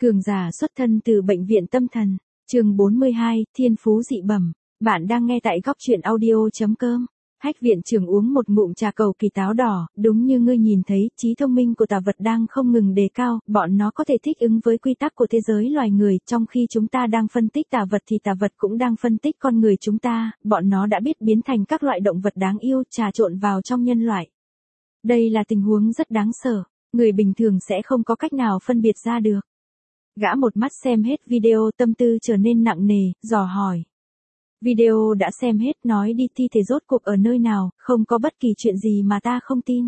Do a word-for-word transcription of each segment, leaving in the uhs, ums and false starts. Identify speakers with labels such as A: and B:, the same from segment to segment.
A: Cường giả xuất thân từ bệnh viện tâm thần, chương bốn mươi hai, Thiên phú dị bẩm. Bạn đang nghe tại góc truyện audio chấm com. Hách viện trưởng uống một ngụm trà cầu kỳ táo đỏ, đúng như ngươi nhìn thấy, trí thông minh của tà vật đang không ngừng đề cao, bọn nó có thể thích ứng với quy tắc của thế giới loài người, trong khi chúng ta đang phân tích tà vật thì tà vật cũng đang phân tích con người chúng ta, bọn nó đã biết biến thành các loại động vật đáng yêu trà trộn vào trong nhân loại. Đây là tình huống rất đáng sợ, người bình thường sẽ không có cách nào phân biệt ra được. Gã một mắt xem hết video, tâm tư trở nên nặng nề, dò hỏi. Video đã xem hết, nói đi, thi thể rốt cuộc ở nơi nào, không có bất kỳ chuyện gì mà ta không tin.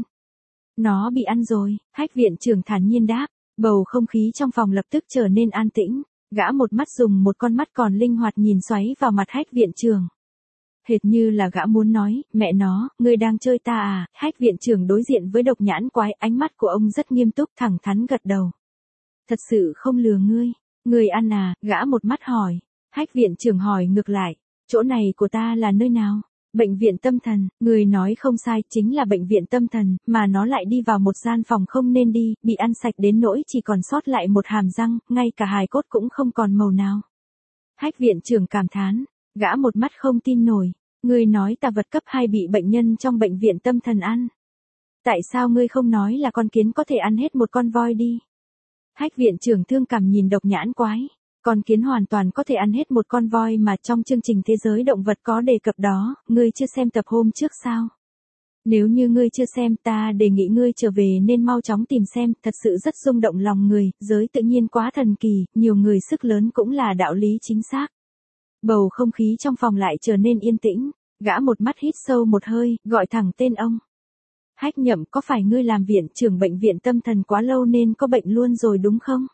A: Nó bị ăn rồi, Hách viện trưởng thản nhiên đáp. Bầu không khí trong phòng lập tức trở nên an tĩnh. Gã một mắt dùng một con mắt còn linh hoạt nhìn xoáy vào mặt Hách viện trưởng. Hệt như là gã muốn nói, mẹ nó, ngươi đang chơi ta à? Hách viện trưởng đối diện với độc nhãn quái, ánh mắt của ông rất nghiêm túc, thẳng thắn gật đầu. Thật sự không lừa ngươi, ngươi ăn à? Gã một mắt hỏi. Hách viện trưởng hỏi ngược lại, chỗ này của ta là nơi nào? Bệnh viện tâm thần. Người nói không sai, chính là bệnh viện tâm thần, mà nó lại đi vào một gian phòng không nên đi, bị ăn sạch đến nỗi chỉ còn sót lại một hàm răng, ngay cả hài cốt cũng không còn màu nào. Hách viện trưởng cảm thán, gã một mắt không tin nổi, ngươi nói tà vật cấp hai bị bệnh nhân trong bệnh viện tâm thần ăn. Tại sao ngươi không nói là con kiến có thể ăn hết một con voi đi? Hách viện trưởng thương cảm nhìn độc nhãn quái. Con kiến hoàn toàn có thể ăn hết một con voi mà trong chương trình thế giới động vật có đề cập đó, ngươi chưa xem tập hôm trước sao? Nếu như ngươi chưa xem, ta đề nghị ngươi trở về nên mau chóng tìm xem, thật sự rất rung động lòng người, giới tự nhiên quá thần kỳ, nhiều người sức lớn cũng là đạo lý chính xác. Bầu không khí trong phòng lại trở nên yên tĩnh, gã một mắt hít sâu một hơi, gọi thẳng tên ông. Hách Nhậm, có phải ngươi làm viện trưởng bệnh viện tâm thần quá lâu nên có bệnh luôn rồi đúng không?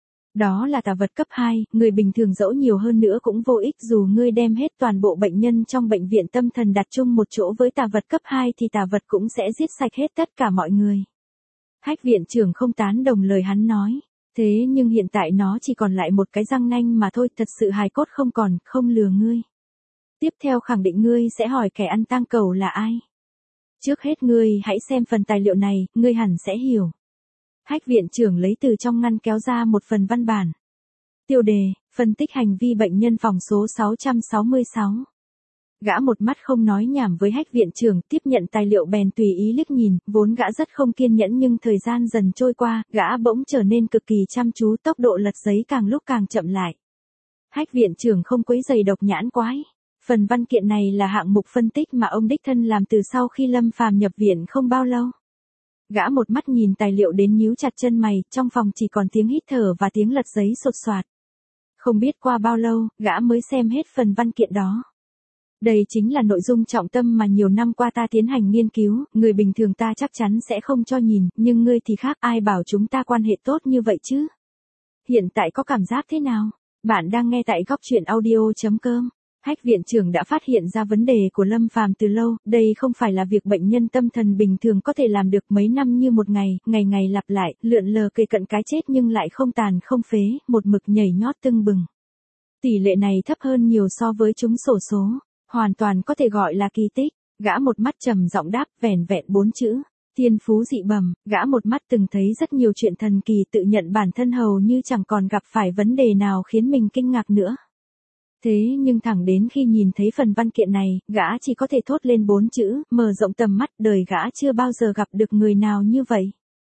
A: Đó là tà vật cấp hai, người bình thường dẫu nhiều hơn nữa cũng vô ích, dù ngươi đem hết toàn bộ bệnh nhân trong bệnh viện tâm thần đặt chung một chỗ với tà vật cấp hai thì tà vật cũng sẽ giết sạch hết tất cả mọi người. Hách viện trưởng không tán đồng lời hắn nói, thế nhưng hiện tại nó chỉ còn lại một cái răng nanh mà thôi, thật sự hài cốt không còn, không lừa ngươi. Tiếp theo khẳng định ngươi sẽ hỏi kẻ ăn tang cầu là ai. Trước hết ngươi hãy xem phần tài liệu này, ngươi hẳn sẽ hiểu. Hách viện trưởng lấy từ trong ngăn kéo ra một phần văn bản. Tiêu đề, phân tích hành vi bệnh nhân phòng số sáu trăm sáu mươi sáu. Gã một mắt không nói nhảm với Hách viện trưởng, tiếp nhận tài liệu bèn tùy ý liếc nhìn, vốn gã rất không kiên nhẫn nhưng thời gian dần trôi qua, gã bỗng trở nên cực kỳ chăm chú, tốc độ lật giấy càng lúc càng chậm lại. Hách viện trưởng không quấy giày độc nhãn quái. Phần văn kiện này là hạng mục phân tích mà ông đích thân làm từ sau khi Lâm Phàm nhập viện không bao lâu. Gã một mắt nhìn tài liệu đến nhíu chặt chân mày, trong phòng chỉ còn tiếng hít thở và tiếng lật giấy sột soạt. Không biết qua bao lâu, gã mới xem hết phần văn kiện đó. Đây chính là nội dung trọng tâm mà nhiều năm qua ta tiến hành nghiên cứu, người bình thường ta chắc chắn sẽ không cho nhìn, nhưng ngươi thì khác, ai bảo chúng ta quan hệ tốt như vậy chứ? Hiện tại có cảm giác thế nào? Bạn đang nghe tại góc truyện audio chấm com. Hách viện trưởng đã phát hiện ra vấn đề của Lâm Phàm từ lâu, đây không phải là việc bệnh nhân tâm thần bình thường có thể làm được, mấy năm như một ngày, ngày ngày lặp lại, lượn lờ kề cận cái chết nhưng lại không tàn không phế, một mực nhảy nhót tưng bừng. Tỷ lệ này thấp hơn nhiều so với chúng xổ số, hoàn toàn có thể gọi là kỳ tích. Gã một mắt trầm giọng đáp, vẻn vẹn bốn chữ, thiên phú dị bẩm. Gã một mắt từng thấy rất nhiều chuyện thần kỳ, tự nhận bản thân hầu như chẳng còn gặp phải vấn đề nào khiến mình kinh ngạc nữa. Thế nhưng thẳng đến khi nhìn thấy phần văn kiện này, gã chỉ có thể thốt lên bốn chữ, mở rộng tầm mắt, đời gã chưa bao giờ gặp được người nào như vậy.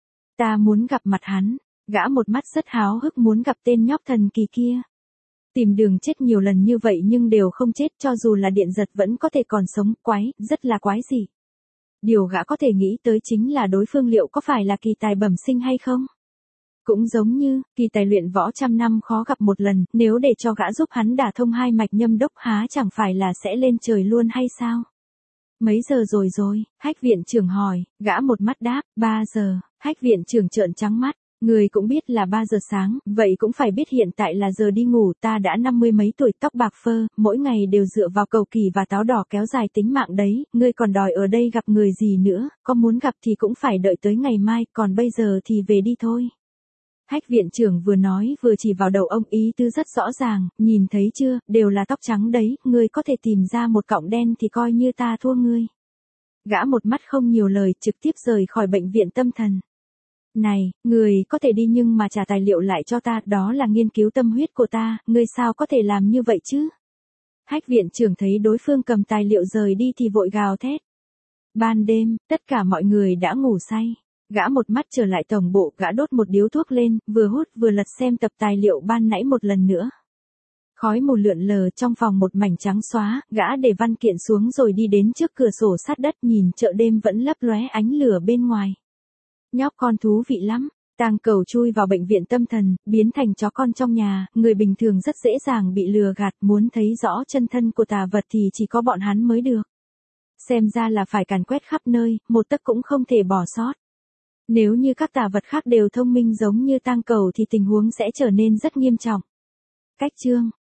A: Ta muốn gặp mặt hắn, gã một mắt rất háo hức muốn gặp tên nhóc thần kỳ kia. Tìm đường chết nhiều lần như vậy nhưng đều không chết, cho dù là điện giật vẫn có thể còn sống, quái, rất là quái gì. Điều gã có thể nghĩ tới chính là đối phương liệu có phải là kỳ tài bẩm sinh hay không? Cũng giống như, kỳ tài luyện võ trăm năm khó gặp một lần, nếu để cho gã giúp hắn đả thông hai mạch nhâm đốc há chẳng phải là sẽ lên trời luôn hay sao? Mấy giờ rồi rồi? Hách viện trưởng hỏi, gã một mắt đáp, ba giờ, Hách viện trưởng trợn trắng mắt, người cũng biết là ba giờ sáng, vậy cũng phải biết hiện tại là giờ đi ngủ, ta đã năm mươi mấy tuổi, tóc bạc phơ, mỗi ngày đều dựa vào cầu kỳ và táo đỏ kéo dài tính mạng đấy, ngươi còn đòi ở đây gặp người gì nữa, có muốn gặp thì cũng phải đợi tới ngày mai, còn bây giờ thì về đi thôi. Hách viện trưởng vừa nói vừa chỉ vào đầu ông, ý tứ rất rõ ràng, nhìn thấy chưa, đều là tóc trắng đấy, ngươi có thể tìm ra một cọng đen thì coi như ta thua ngươi. Gã một mắt không nhiều lời, trực tiếp rời khỏi bệnh viện tâm thần. Này, người có thể đi nhưng mà trả tài liệu lại cho ta, đó là nghiên cứu tâm huyết của ta, ngươi sao có thể làm như vậy chứ? Hách viện trưởng thấy đối phương cầm tài liệu rời đi thì vội gào thét. Ban đêm, tất cả mọi người đã ngủ say. Gã một mắt trở lại tổng bộ, gã đốt một điếu thuốc lên, vừa hút vừa lật xem tập tài liệu ban nãy một lần nữa. Khói mù lượn lờ trong phòng một mảnh trắng xóa, gã để văn kiện xuống rồi đi đến trước cửa sổ sát đất nhìn chợ đêm vẫn lấp lóe ánh lửa bên ngoài. Nhóc con thú vị lắm, Tang Cầu chui vào bệnh viện tâm thần, biến thành chó con trong nhà, người bình thường rất dễ dàng bị lừa gạt, muốn thấy rõ chân thân của tà vật thì chỉ có bọn hắn mới được. Xem ra là phải càn quét khắp nơi, một tấc cũng không thể bỏ sót. Nếu như các tà vật khác đều thông minh giống như Tang Cầu thì tình huống sẽ trở nên rất nghiêm trọng. Cách chương